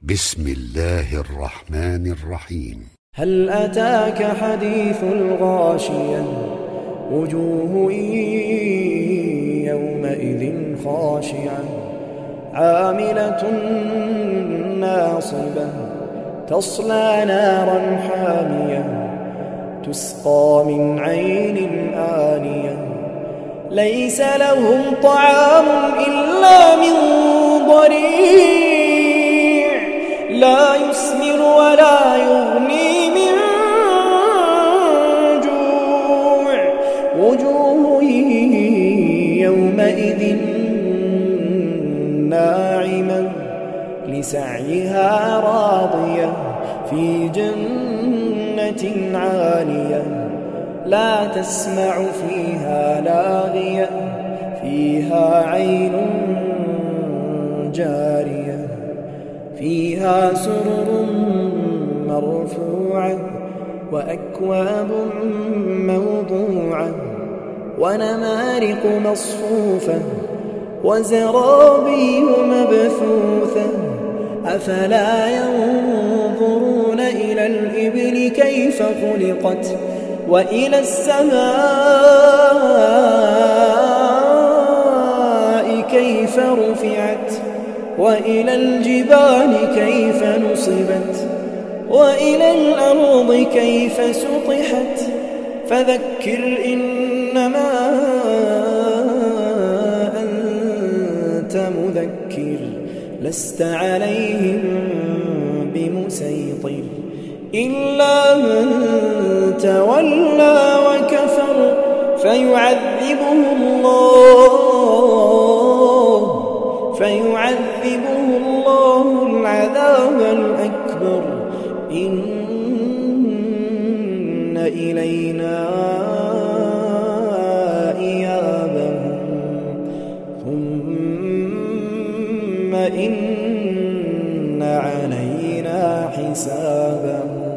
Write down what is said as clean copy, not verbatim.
بسم الله الرحمن الرحيم. هل أتاك حديث الغاشية وجوه يومئذ خاشعة عاملة ناصبة تصلى نارا حامية تسقى من عين آنية ليس لهم طعام إلا من ضريع لا يسمن ولا يغني من جوع وجوه يومئذ ناعمة لسعيها راضية في جنة عالية لا تسمع فيها لاغية فيها عين جارية فيها سرر مرفوعة وأكواب موضوعة ونمارق مصفوفة وزرابي مبثوثة أفلا ينظرون إلى الإبل كيف خلقت وإلى السماء كيف رفعت وإلى الجبال كيف نصبت وإلى الأرض كيف سطحت فذكر إنما أنت مذكر لست عليهم بمسيطر إلا من تولى وكفر فيعذبه الله العذاب الأكبر إن إلينا إيابهم ثم إن علينا حسابهم.